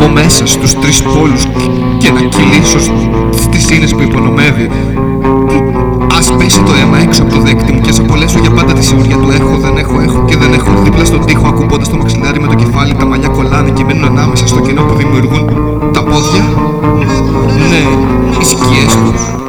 μέσα στους τρεις πόλους και να κυλήσω στις ίνες που υπονομεύει. Ας πέσει το αίμα έξω από το δέκτη μου και ας απολέσω για πάντα τη σιγουριά του έχω, δεν έχω, έχω και δεν έχω. Δίπλα στον τοίχο ακουμπώντας το μαξιλάρι με το κεφάλι, τα μαλλιά κολλάνε και μένουν ανάμεσα στο κενό που δημιουργούν τα πόδια. Ναι, οι σκιές του.